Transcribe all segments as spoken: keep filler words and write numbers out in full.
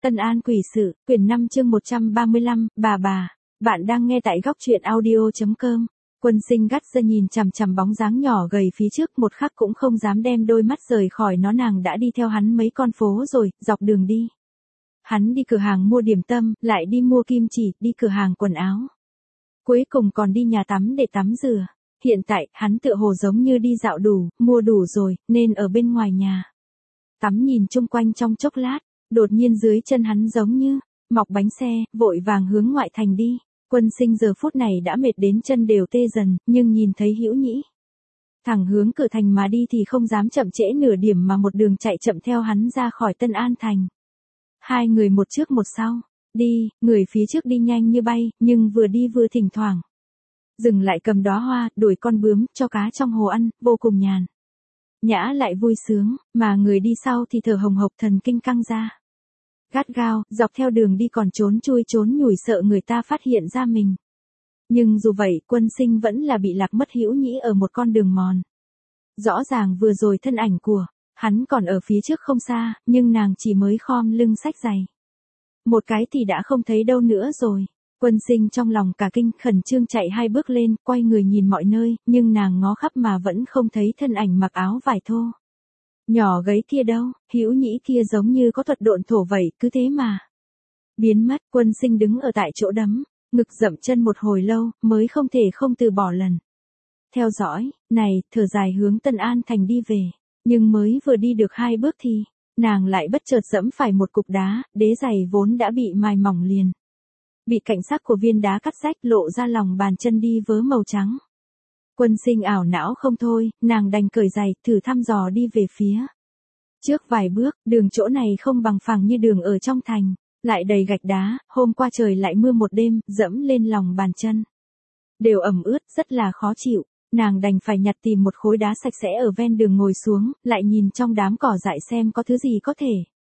Tân An quỷ sự, quyển năm chương một trăm ba mươi lăm, bà bà, bạn đang nghe tại góc truyện audio chấm com. Quân Sinh gắt ra nhìn chằm chằm bóng dáng nhỏ gầy phía trước, một khắc cũng không dám đem đôi mắt rời khỏi nó. Nàng đã đi theo hắn mấy con phố rồi, dọc đường đi. Hắn đi cửa hàng mua điểm tâm, lại đi mua kim chỉ, đi cửa hàng quần áo. Cuối cùng còn đi nhà tắm để tắm rửa. Hiện tại, hắn tựa hồ giống như đi dạo đủ, mua đủ rồi, nên ở bên ngoài nhà. Tắm nhìn chung quanh trong chốc lát. Đột nhiên dưới chân hắn giống như mọc bánh xe, vội vàng hướng ngoại thành đi. Quân Sinh giờ phút này đã mệt đến chân đều tê dần, nhưng nhìn thấy Hữu Nhĩ thẳng hướng cửa thành mà đi thì không dám chậm trễ nửa điểm mà một đường chạy chậm theo hắn ra khỏi Tân An thành. Hai người một trước một sau, đi, người phía trước đi nhanh như bay, nhưng vừa đi vừa thỉnh thoảng dừng lại cầm đóa hoa, đuổi con bướm cho cá trong hồ ăn, vô cùng nhàn nhã lại vui sướng, mà người đi sau thì thở hồng hộc, thần kinh căng ra. Gắt gao, dọc theo đường đi còn trốn chui trốn nhủi, sợ người ta phát hiện ra mình. Nhưng dù vậy, Quân Sinh vẫn là bị lạc mất Hữu Nhĩ ở một con đường mòn. Rõ ràng vừa rồi thân ảnh của hắn còn ở phía trước không xa, nhưng nàng chỉ mới khom lưng xách giày một cái thì đã không thấy đâu nữa rồi. Quân Sinh trong lòng cả kinh, khẩn trương chạy hai bước lên, quay người nhìn mọi nơi, nhưng nàng ngó khắp mà vẫn không thấy thân ảnh mặc áo vải thô nhỏ gấy kia đâu. Hữu Nhĩ kia giống như có thuật độn thổ vậy, cứ thế mà biến mất. Quân Sinh đứng ở tại chỗ đấm ngực dậm chân một hồi lâu, mới không thể không từ bỏ lần theo dõi này, thở dài hướng Tân An thành đi về. Nhưng mới vừa đi được hai bước thì nàng lại bất chợt dẫm phải một cục đá, đế giày vốn đã bị mài mỏng liền bị cạnh sắc của viên đá cắt rách, lộ ra lòng bàn chân đi vớ màu trắng. Quân Sinh ảo não không thôi, nàng đành cởi giày, thử thăm dò đi về phía trước vài bước. Đường chỗ này không bằng phẳng như đường ở trong thành, lại đầy gạch đá, hôm qua trời lại mưa một đêm, dẫm lên lòng bàn chân đều ẩm ướt, rất là khó chịu. Nàng đành phải nhặt tìm một khối đá sạch sẽ ở ven đường ngồi xuống, lại nhìn trong đám cỏ dại xem có thứ gì có thể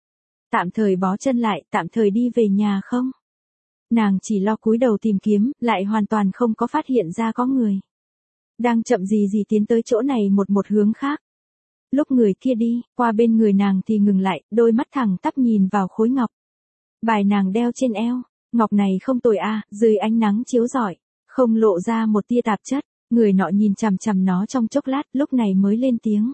tạm thời bó chân lại, tạm thời đi về nhà không. Nàng chỉ lo cúi đầu tìm kiếm, lại hoàn toàn không có phát hiện ra có người đang chậm gì gì tiến tới chỗ này một một hướng khác. Lúc người kia đi qua bên người nàng thì ngừng lại, đôi mắt thẳng tắp nhìn vào khối ngọc bài nàng đeo trên eo. Ngọc này không tồi a, à, dưới ánh nắng chiếu rọi, không lộ ra một tia tạp chất. Người nọ nhìn chằm chằm nó trong chốc lát, lúc này mới lên tiếng.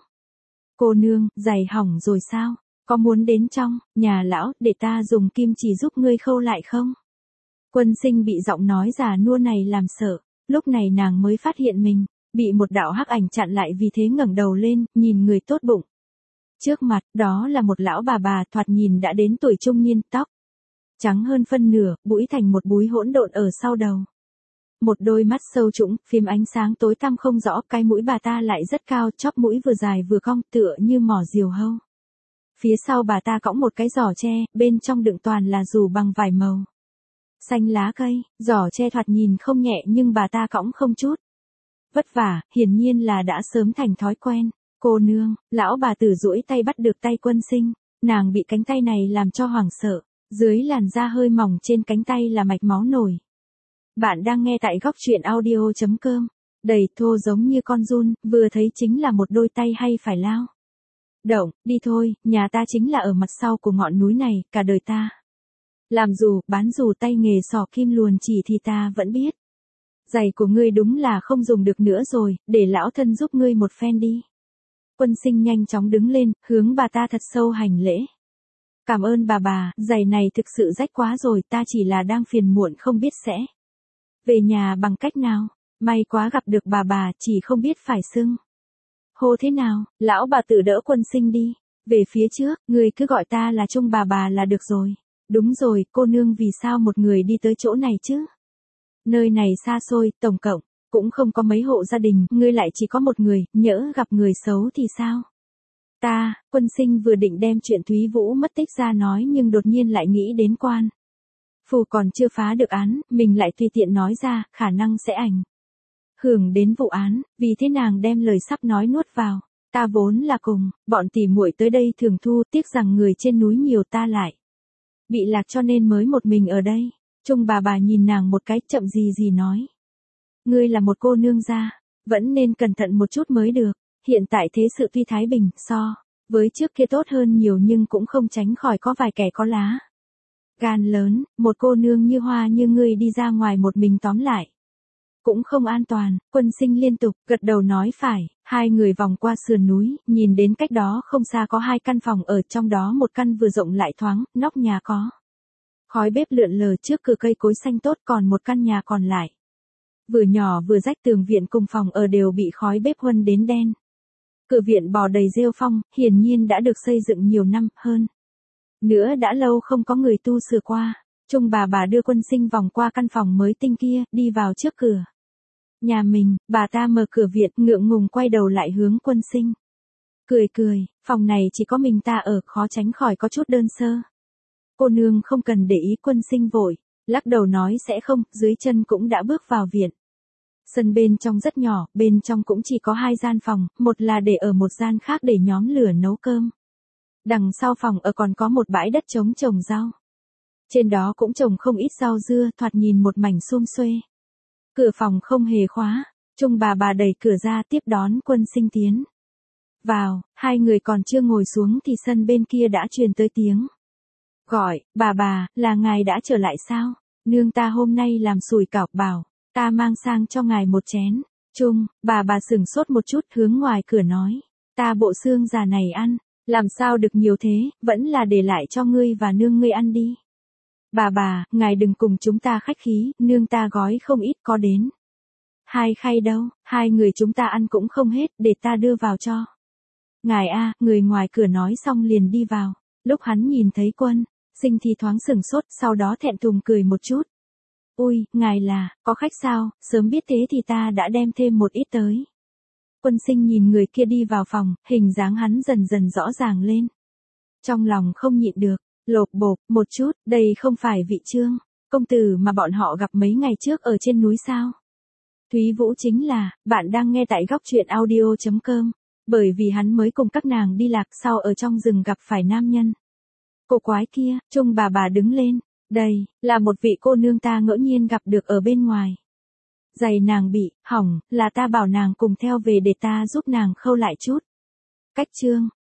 Cô nương, giày hỏng rồi sao? Có muốn đến trong nhà lão để ta dùng kim chỉ giúp ngươi khâu lại không? Quân Sinh bị giọng nói già nua này làm sợ. Lúc này nàng mới phát hiện mình bị một đạo hắc ảnh chặn lại, vì thế ngẩng đầu lên, nhìn người tốt bụng trước mặt. Đó là một lão bà bà, thoạt nhìn đã đến tuổi trung niên, tóc trắng hơn phân nửa, búi thành một búi hỗn độn ở sau đầu. Một đôi mắt sâu trũng, phim ánh sáng tối tăm không rõ, cái mũi bà ta lại rất cao, chóp mũi vừa dài vừa cong, tựa như mỏ diều hâu. Phía sau bà ta cõng một cái giỏ tre, bên trong đựng toàn là dù bằng vải màu xanh lá cây. Giỏ tre thoạt nhìn không nhẹ, nhưng bà ta cõng không chút vất vả, hiển nhiên là đã sớm thành thói quen. Cô nương, lão bà tử duỗi tay bắt được tay Quân Sinh, nàng bị cánh tay này làm cho hoảng sợ. Dưới làn da hơi mỏng trên cánh tay là mạch máu nổi. Bạn đang nghe tại góc truyện audio chấm com. Đầy thô giống như con giun, vừa thấy chính là một đôi tay hay phải lao động. Đi thôi, nhà ta chính là ở mặt sau của ngọn núi này, cả đời ta làm dù, bán dù, tay nghề xỏ kim luồn chỉ thì ta vẫn biết. Giày của ngươi đúng là không dùng được nữa rồi, để lão thân giúp ngươi một phen đi. Quân Sinh nhanh chóng đứng lên, hướng bà ta thật sâu hành lễ. Cảm ơn bà bà, giày này thực sự rách quá rồi, ta chỉ là đang phiền muộn không biết sẽ về nhà bằng cách nào. May quá gặp được bà bà, chỉ không biết phải xưng hô thế nào. Lão bà tự đỡ Quân Sinh đi về phía trước, người cứ gọi ta là Trung bà bà là được rồi. Đúng rồi, cô nương, vì sao một người đi tới chỗ này chứ? Nơi này xa xôi, tổng cộng cũng không có mấy hộ gia đình, ngươi lại chỉ có một người, nhỡ gặp người xấu thì sao? Ta, Quân Sinh vừa định đem chuyện Thúy Vũ mất tích ra nói, nhưng đột nhiên lại nghĩ đến quan phủ còn chưa phá được án, mình lại tùy tiện nói ra, khả năng sẽ ảnh hưởng đến vụ án, vì thế nàng đem lời sắp nói nuốt vào. Ta vốn là cùng bọn tỉ muội tới đây thường thu, tiếc rằng người trên núi nhiều, ta lại bị lạc cho nên mới một mình ở đây. Trung bà bà nhìn nàng một cái, chậm gì gì nói. Ngươi là một cô nương gia, vẫn nên cẩn thận một chút mới được. Hiện tại thế sự tuy thái bình, so với trước kia tốt hơn nhiều, nhưng cũng không tránh khỏi có vài kẻ có lá Gan lớn, một cô nương như Hoa như ngươi đi ra ngoài một mình tóm lại. Cũng không an toàn, Quân Sinh liên tục gật đầu nói phải, hai người vòng qua sườn núi, nhìn đến cách đó không xa có hai căn phòng ở, trong đó một căn vừa rộng lại thoáng, nóc nhà có khói bếp lượn lờ, trước cửa cây cối xanh tốt, còn một căn nhà còn lại vừa nhỏ vừa rách, tường viện cùng phòng ở đều bị khói bếp huân đến đen. Cửa viện bò đầy rêu phong, hiển nhiên đã được xây dựng nhiều năm hơn. Nữa đã lâu không có người tu sửa qua. Trung bà bà đưa Quân Sinh vòng qua căn phòng mới tinh kia, đi vào trước cửa nhà mình, bà ta mở cửa viện, ngượng ngùng quay đầu lại hướng Quân Sinh. Cười cười, phòng này chỉ có mình ta ở, khó tránh khỏi có chút đơn sơ. Cô nương không cần để ý. Quân Sinh vội lắc đầu nói sẽ không, dưới chân cũng đã bước vào viện. Sân bên trong rất nhỏ, bên trong cũng chỉ có hai gian phòng, một là để ở, một gian khác để nhóm lửa nấu cơm. Đằng sau phòng ở còn có một bãi đất trống trồng rau. Trên đó cũng trồng không ít rau dưa, thoạt nhìn một mảnh sum xuê. Cửa phòng không hề khóa, Trung bà bà đẩy cửa ra tiếp đón Quân Sinh tiến vào, hai người còn chưa ngồi xuống thì sân bên kia đã truyền tới tiếng gọi, bà bà, là ngài đã trở lại sao? Nương ta hôm nay làm sủi cảo, bảo ta mang sang cho ngài một chén. Trung, bà bà sửng sốt một chút, hướng ngoài cửa nói, ta bộ xương già này ăn, làm sao được nhiều thế, vẫn là để lại cho ngươi và nương ngươi ăn đi. Bà bà, ngài đừng cùng chúng ta khách khí, nương ta gói không ít, có đến hai khay đâu, hai người chúng ta ăn cũng không hết, để ta đưa vào cho ngài a. Người ngoài cửa nói xong liền đi vào. Lúc hắn nhìn thấy Quân Sinh thì thoáng sửng sốt, sau đó thẹn thùng cười một chút. Ui, ngài là, có khách sao, sớm biết thế thì ta đã đem thêm một ít tới. Quân Sinh nhìn người kia đi vào phòng, hình dáng hắn dần dần rõ ràng lên. Trong lòng không nhịn được, lột bột một chút, đây không phải vị Trương công tử mà bọn họ gặp mấy ngày trước ở trên núi sao? Thúy Vũ chính là, bạn đang nghe tại góc truyện audio chấm com, bởi vì hắn mới cùng các nàng đi lạc, sau ở trong rừng gặp phải nam nhân cô quái kia. Trung bà bà đứng lên, đây là một vị cô nương ta ngẫu nhiên gặp được ở bên ngoài. Giày nàng bị hỏng, là ta bảo nàng cùng theo về để ta giúp nàng khâu lại chút. Cách Trương